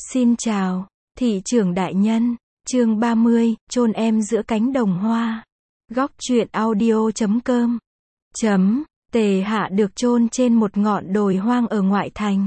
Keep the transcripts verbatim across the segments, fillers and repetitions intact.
Xin chào, thị trưởng đại nhân, chương ba mươi, chôn em giữa cánh đồng hoa. Góc truyện audio chấm com. Chấm, Tề Hạ được chôn trên một ngọn đồi hoang ở ngoại thành.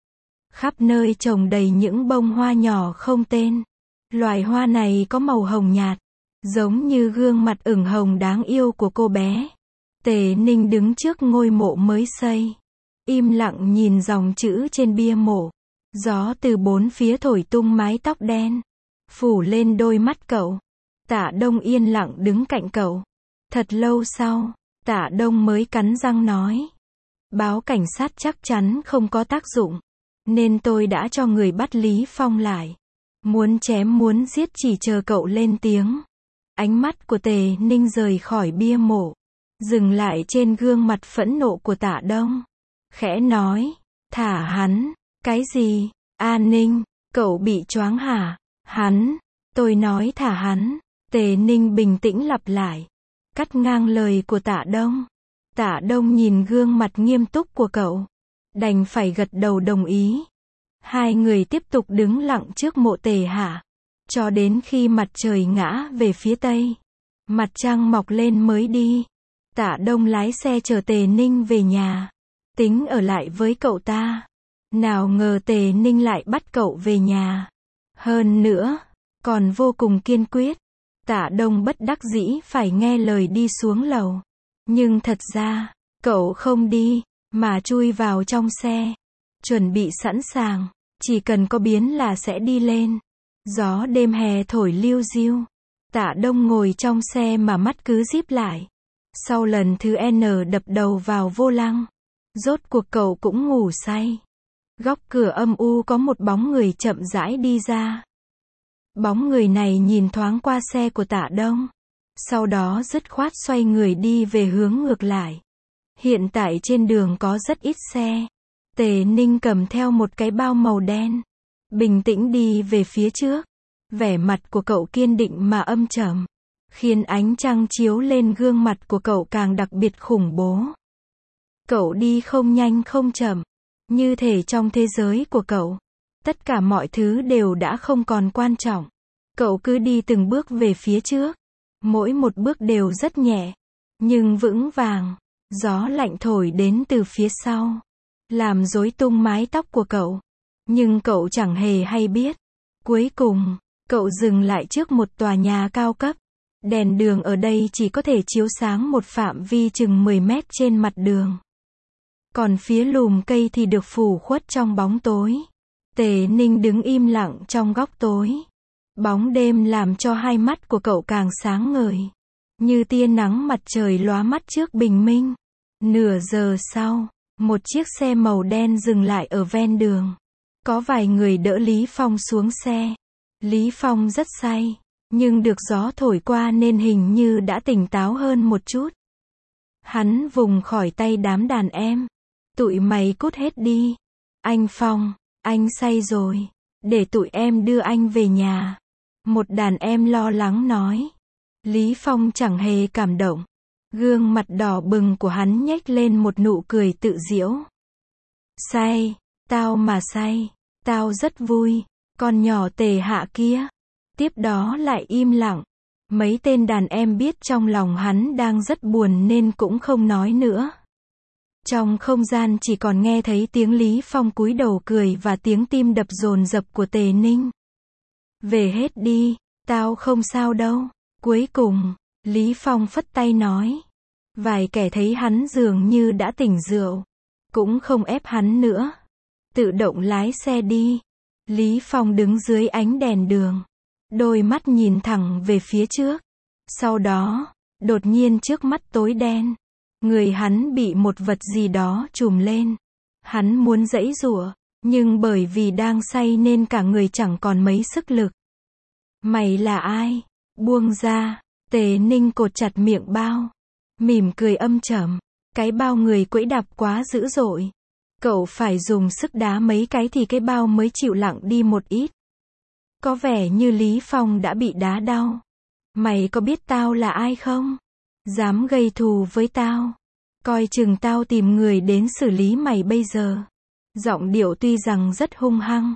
Khắp nơi trồng đầy những bông hoa nhỏ không tên. Loài hoa này có màu hồng nhạt, giống như gương mặt ửng hồng đáng yêu của cô bé. Tề Ninh đứng trước ngôi mộ mới xây, im lặng nhìn dòng chữ trên bia mộ. Gió từ bốn phía thổi tung mái tóc đen, phủ lên đôi mắt cậu. Tạ Đông yên lặng đứng cạnh cậu. Thật lâu sau, Tạ Đông mới cắn răng nói: báo cảnh sát chắc chắn không có tác dụng, nên tôi đã cho người bắt Lý Phong lại. Muốn chém muốn giết chỉ chờ cậu lên tiếng. Ánh mắt của Tề Ninh rời khỏi bia mộ, dừng lại trên gương mặt phẫn nộ của Tạ Đông. Khẽ nói: thả hắn. Cái gì? A Ninh, cậu bị choáng hả? Hắn, tôi nói thả hắn. Tề Ninh bình tĩnh lặp lại, cắt ngang lời của Tạ Đông. Tạ Đông nhìn gương mặt nghiêm túc của cậu, đành phải gật đầu đồng ý. Hai người tiếp tục đứng lặng trước mộ Tề Hạ, cho đến khi mặt trời ngã về phía tây, mặt trăng mọc lên mới đi. Tạ Đông lái xe chở Tề Ninh về nhà, tính ở lại với cậu ta. Nào ngờ Tề Ninh lại bắt cậu về nhà. Hơn nữa, còn vô cùng kiên quyết. Tạ Đông bất đắc dĩ phải nghe lời đi xuống lầu. Nhưng thật ra, cậu không đi, mà chui vào trong xe. Chuẩn bị sẵn sàng, chỉ cần có biến là sẽ đi lên. Gió đêm hè thổi liu riu. Tạ Đông ngồi trong xe mà mắt cứ díp lại. Sau lần thứ N đập đầu vào vô lăng, rốt cuộc cậu cũng ngủ say. Góc cửa âm u có một bóng người chậm rãi đi ra. Bóng người này nhìn thoáng qua xe của Tạ Đông, sau đó dứt khoát xoay người đi về hướng ngược lại. Hiện tại trên đường có rất ít xe. Tề Ninh cầm theo một cái bao màu đen, bình tĩnh đi về phía trước. Vẻ mặt của cậu kiên định mà âm trầm, khiến ánh trăng chiếu lên gương mặt của cậu càng đặc biệt khủng bố. Cậu đi không nhanh không chậm, như thể trong thế giới của cậu, tất cả mọi thứ đều đã không còn quan trọng. Cậu cứ đi từng bước về phía trước, mỗi một bước đều rất nhẹ, nhưng vững vàng. Gió lạnh thổi đến từ phía sau, làm rối tung mái tóc của cậu. Nhưng cậu chẳng hề hay biết. Cuối cùng, cậu dừng lại trước một tòa nhà cao cấp. Đèn đường ở đây chỉ có thể chiếu sáng một phạm vi chừng mười mét trên mặt đường. Còn phía lùm cây thì được phủ khuất trong bóng tối. Tề Ninh đứng im lặng trong góc tối. Bóng đêm làm cho hai mắt của cậu càng sáng ngời, như tia nắng mặt trời lóa mắt trước bình minh. Nửa giờ sau, một chiếc xe màu đen dừng lại ở ven đường. Có vài người đỡ Lý Phong xuống xe. Lý Phong rất say, nhưng được gió thổi qua nên hình như đã tỉnh táo hơn một chút. Hắn vùng khỏi tay đám đàn em. Tụi mày cút hết đi. Anh Phong, anh say rồi, để tụi em đưa anh về nhà. Một đàn em lo lắng nói. Lý Phong chẳng hề cảm động. Gương mặt đỏ bừng của hắn nhếch lên một nụ cười tự giễu. Say, tao mà say, tao rất vui. Con nhỏ Tề Hạ kia. Tiếp đó lại im lặng. Mấy tên đàn em biết trong lòng hắn đang rất buồn nên cũng không nói nữa. Trong không gian chỉ còn nghe thấy tiếng Lý Phong cúi đầu cười và tiếng tim đập dồn dập của Tề Ninh. Về hết đi, tao không sao đâu. Cuối cùng, Lý Phong phất tay nói. Vài kẻ thấy hắn dường như đã tỉnh rượu, cũng không ép hắn nữa, tự động lái xe đi. Lý Phong đứng dưới ánh đèn đường, đôi mắt nhìn thẳng về phía trước. Sau đó, đột nhiên trước mắt tối đen. Người hắn bị một vật gì đó trùm lên. Hắn muốn giãy giụa, nhưng bởi vì đang say nên cả người chẳng còn mấy sức lực. Mày là ai? Buông ra. Tề Ninh cột chặt miệng bao, mỉm cười âm trầm. Cái bao người quẫy đạp quá dữ dội. Cậu phải dùng sức đá mấy cái thì cái bao mới chịu lặng đi một ít. Có vẻ như Lý Phong đã bị đá đau. Mày có biết tao là ai không? Dám gây thù với tao, coi chừng tao tìm người đến xử lý mày bây giờ. Giọng điệu tuy rằng rất hung hăng,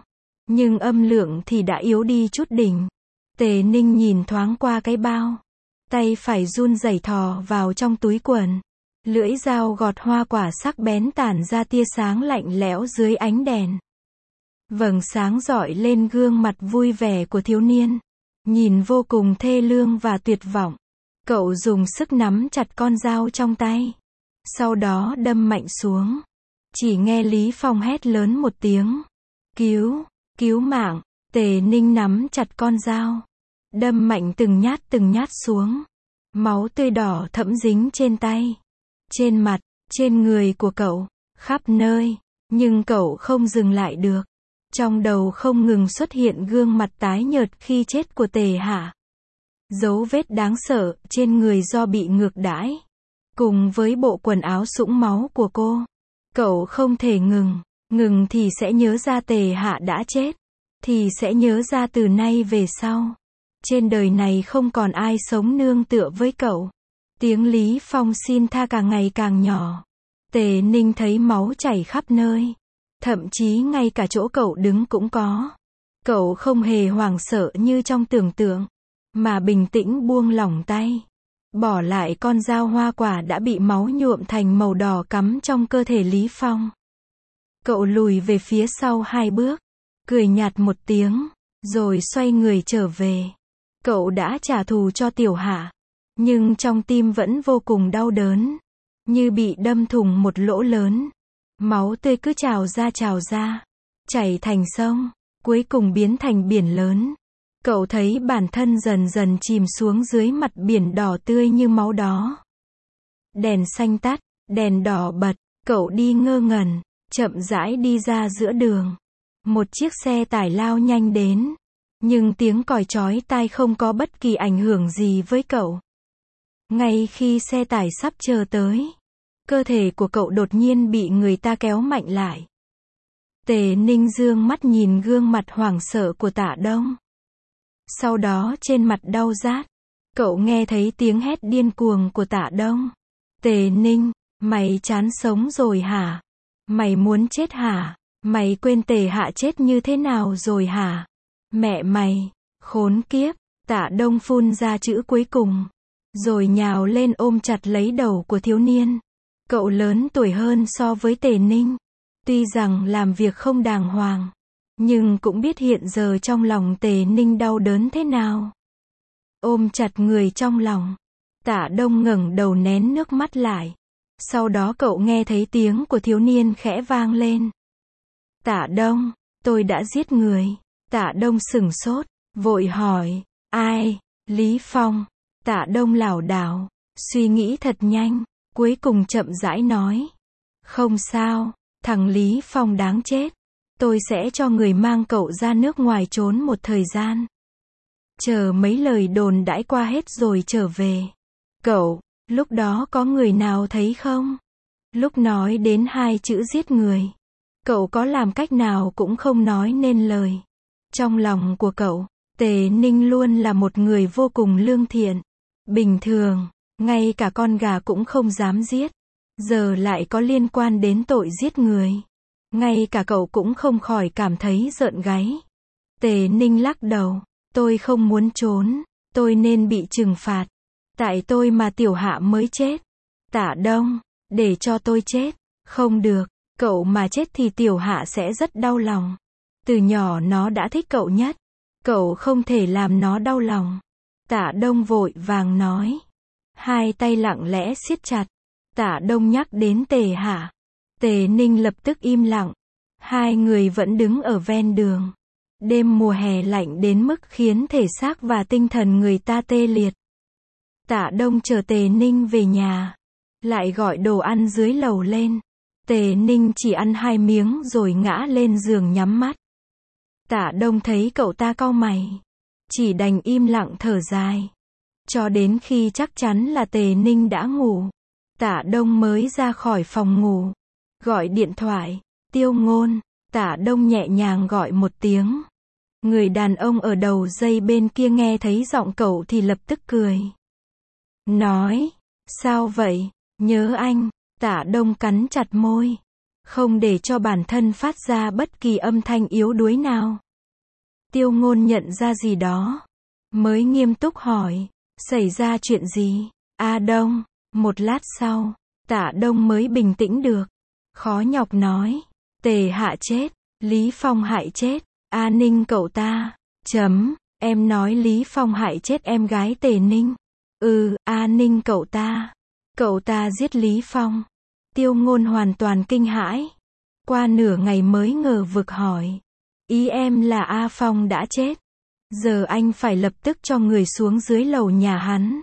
nhưng âm lượng thì đã yếu đi chút đỉnh. Tề Ninh nhìn thoáng qua cái bao. Tay phải run rẩy thò vào trong túi quần. Lưỡi dao gọt hoa quả sắc bén tản ra tia sáng lạnh lẽo dưới ánh đèn. Vầng sáng rọi lên gương mặt vui vẻ của thiếu niên. Nhìn vô cùng thê lương và tuyệt vọng. Cậu dùng sức nắm chặt con dao trong tay. Sau đó đâm mạnh xuống. Chỉ nghe Lý Phong hét lớn một tiếng. Cứu, cứu mạng. Tề Ninh nắm chặt con dao. Đâm mạnh từng nhát từng nhát xuống. Máu tươi đỏ thẫm dính trên tay. Trên mặt, trên người của cậu. Khắp nơi. Nhưng cậu không dừng lại được. Trong đầu không ngừng xuất hiện gương mặt tái nhợt khi chết của Tề Hạ. Dấu vết đáng sợ trên người do bị ngược đãi. Cùng với bộ quần áo sũng máu của cô. Cậu không thể ngừng. Ngừng thì sẽ nhớ ra Tề Hạ đã chết. Thì sẽ nhớ ra từ nay về sau. Trên đời này không còn ai sống nương tựa với cậu. Tiếng Lý Phong xin tha càng ngày càng nhỏ. Tề Ninh thấy máu chảy khắp nơi. Thậm chí ngay cả chỗ cậu đứng cũng có. Cậu không hề hoảng sợ như trong tưởng tượng. Mà bình tĩnh buông lỏng tay. Bỏ lại con dao hoa quả đã bị máu nhuộm thành màu đỏ cắm trong cơ thể Lý Phong. Cậu lùi về phía sau hai bước. Cười nhạt một tiếng. Rồi xoay người trở về. Cậu đã trả thù cho Tiểu Hạ. Nhưng trong tim vẫn vô cùng đau đớn. Như bị đâm thủng một lỗ lớn. Máu tươi cứ trào ra trào ra. Chảy thành sông. Cuối cùng biến thành biển lớn. Cậu thấy bản thân dần dần chìm xuống dưới mặt biển đỏ tươi như máu đó. Đèn xanh tắt. Đèn đỏ bật. Cậu đi ngơ ngẩn. Chậm rãi đi ra giữa đường. Một chiếc xe tải lao nhanh đến. Nhưng tiếng còi chói tai không có bất kỳ ảnh hưởng gì với cậu. Ngay khi xe tải sắp chờ tới. Cơ thể của cậu đột nhiên bị người ta kéo mạnh lại. Tề Ninh dương mắt nhìn gương mặt hoảng sợ của Tạ Đông. Sau đó trên mặt đau rát. Cậu nghe thấy tiếng hét điên cuồng của Tạ Đông. Tề Ninh, mày chán sống rồi hả? Mày muốn chết hả? Mày quên Tề Hạ chết như thế nào rồi hả? Mẹ mày, khốn kiếp. Tạ Đông phun ra chữ cuối cùng. Rồi nhào lên ôm chặt lấy đầu của thiếu niên. Cậu lớn tuổi hơn so với Tề Ninh. Tuy rằng làm việc không đàng hoàng. Nhưng cũng biết hiện giờ trong lòng Tề Ninh đau đớn thế nào. Ôm chặt người trong lòng. Tạ Đông ngẩng đầu nén nước mắt lại. Sau đó cậu nghe thấy tiếng của thiếu niên khẽ vang lên. Tạ Đông, tôi đã giết người. Tạ Đông sửng sốt, vội hỏi, ai? Lý Phong. Tạ Đông lảo đảo, suy nghĩ thật nhanh, cuối cùng chậm rãi nói. Không sao, thằng Lý Phong đáng chết. Tôi sẽ cho người mang cậu ra nước ngoài trốn một thời gian. Chờ mấy lời đồn đãi qua hết rồi trở về. Cậu, lúc đó có người nào thấy không? Lúc nói đến hai chữ giết người. Cậu có làm cách nào cũng không nói nên lời. Trong lòng của cậu, Tề Ninh luôn là một người vô cùng lương thiện. Bình thường, ngay cả con gà cũng không dám giết. Giờ lại có liên quan đến tội giết người. Ngay cả cậu cũng không khỏi cảm thấy rợn gáy. Tề Ninh lắc đầu. Tôi không muốn trốn. Tôi nên bị trừng phạt. Tại tôi mà Tiểu Hạ mới chết. Tạ Đông, để cho tôi chết. Không được. Cậu mà chết thì Tiểu Hạ sẽ rất đau lòng. Từ nhỏ nó đã thích cậu nhất. Cậu không thể làm nó đau lòng. Tạ Đông vội vàng nói. Hai tay lặng lẽ siết chặt. Tạ Đông nhắc đến Tề Hạ. Tề Ninh lập tức im lặng. Hai người vẫn đứng ở ven đường. Đêm mùa hè lạnh đến mức khiến thể xác và tinh thần người ta tê liệt. Tạ Đông chờ Tề Ninh về nhà. Lại gọi đồ ăn dưới lầu lên. Tề Ninh chỉ ăn hai miếng rồi ngã lên giường nhắm mắt. Tạ Đông thấy cậu ta cau mày. Chỉ đành im lặng thở dài. Cho đến khi chắc chắn là Tề Ninh đã ngủ. Tạ Đông mới ra khỏi phòng ngủ. Gọi điện thoại. Tiêu Ngôn. Tạ Đông nhẹ nhàng gọi một tiếng. Người đàn ông ở đầu dây bên kia nghe thấy giọng cậu thì lập tức cười. Nói. Sao vậy? Nhớ anh. Tạ Đông cắn chặt môi. Không để cho bản thân phát ra bất kỳ âm thanh yếu đuối nào. Tiêu Ngôn nhận ra gì đó, mới nghiêm túc hỏi, xảy ra chuyện gì? A Đông. Một lát sau, Tạ Đông mới bình tĩnh được, khó nhọc nói, Tề Hạ chết, Lý Phong hại chết, A Ninh cậu ta. Chấm, em nói Lý Phong hại chết em gái Tề Ninh. Ừ, A Ninh cậu ta. Cậu ta giết Lý Phong. Tiêu Ngôn hoàn toàn kinh hãi. Qua nửa ngày mới ngờ vực hỏi. Ý em là A Phong đã chết. Giờ anh phải lập tức cho người xuống dưới lầu nhà hắn.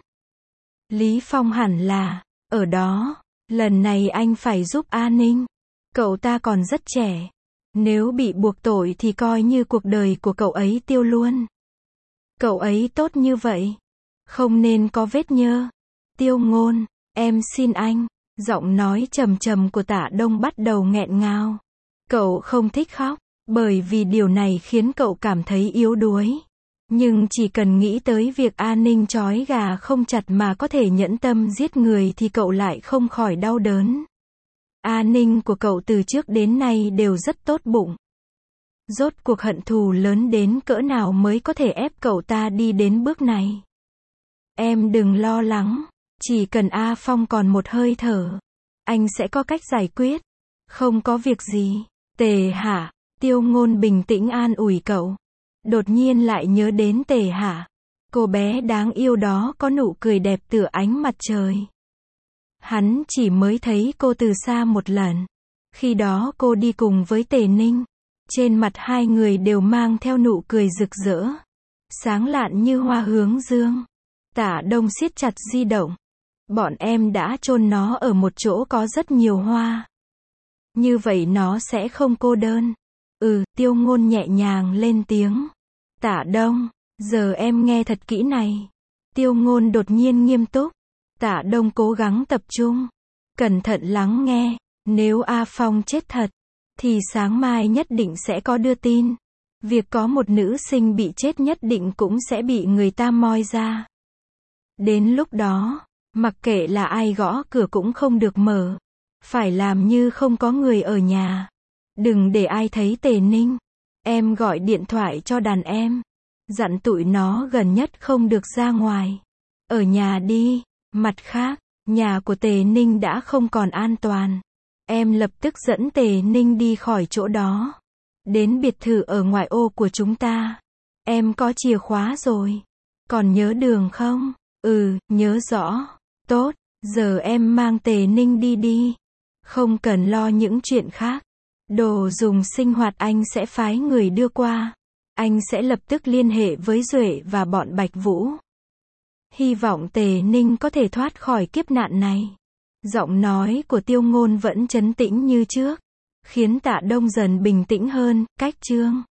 Lý Phong hẳn là ở đó. Lần này anh phải giúp A Ninh. Cậu ta còn rất trẻ. Nếu bị buộc tội thì coi như cuộc đời của cậu ấy tiêu luôn. Cậu ấy tốt như vậy, không nên có vết nhơ. Tiêu Ngôn, em xin anh. Giọng nói trầm trầm của Tạ Đông bắt đầu nghẹn ngào. Cậu không thích khóc, bởi vì điều này khiến cậu cảm thấy yếu đuối. Nhưng chỉ cần nghĩ tới việc A Ninh trói gà không chặt mà có thể nhẫn tâm giết người thì cậu lại không khỏi đau đớn. A Ninh của cậu từ trước đến nay đều rất tốt bụng. Rốt cuộc hận thù lớn đến cỡ nào mới có thể ép cậu ta đi đến bước này. Em đừng lo lắng, chỉ cần A Phong còn một hơi thở, anh sẽ có cách giải quyết. Không có việc gì. Tề Hạ. Tiêu Ngôn bình tĩnh an ủi cậu. Đột nhiên lại nhớ đến Tề Hạ. Cô bé đáng yêu đó có nụ cười đẹp tựa ánh mặt trời. Hắn chỉ mới thấy cô từ xa một lần. Khi đó cô đi cùng với Tề Ninh. Trên mặt hai người đều mang theo nụ cười rực rỡ, sáng lạn như hoa hướng dương. Tạ Đông siết chặt di động. Bọn em đã chôn nó ở một chỗ có rất nhiều hoa. Như vậy nó sẽ không cô đơn. Ừ, Tiêu Ngôn nhẹ nhàng lên tiếng. Tạ Đông, giờ em nghe thật kỹ này. Tiêu Ngôn đột nhiên nghiêm túc. Tạ Đông cố gắng tập trung, cẩn thận lắng nghe. Nếu A Phong chết thật, thì sáng mai nhất định sẽ có đưa tin. Việc có một nữ sinh bị chết nhất định cũng sẽ bị người ta moi ra. Đến lúc đó, mặc kệ là ai gõ cửa cũng không được mở. Phải làm như không có người ở nhà. Đừng để ai thấy Tề Ninh. Em gọi điện thoại cho đàn em. Dặn tụi nó gần nhất không được ra ngoài. Ở nhà đi. Mặt khác, nhà của Tề Ninh đã không còn an toàn. Em lập tức dẫn Tề Ninh đi khỏi chỗ đó. Đến biệt thự ở ngoại ô của chúng ta. Em có chìa khóa rồi. Còn nhớ đường không? Ừ, nhớ rõ. Tốt, giờ em mang Tề Ninh đi đi. Không cần lo những chuyện khác. Đồ dùng sinh hoạt anh sẽ phái người đưa qua. Anh sẽ lập tức liên hệ với Duệ và bọn Bạch Vũ. Hy vọng Tề Ninh có thể thoát khỏi kiếp nạn này. Giọng nói của Tiêu Ngôn vẫn trấn tĩnh như trước, khiến Tạ Đông dần bình tĩnh hơn. Cách chương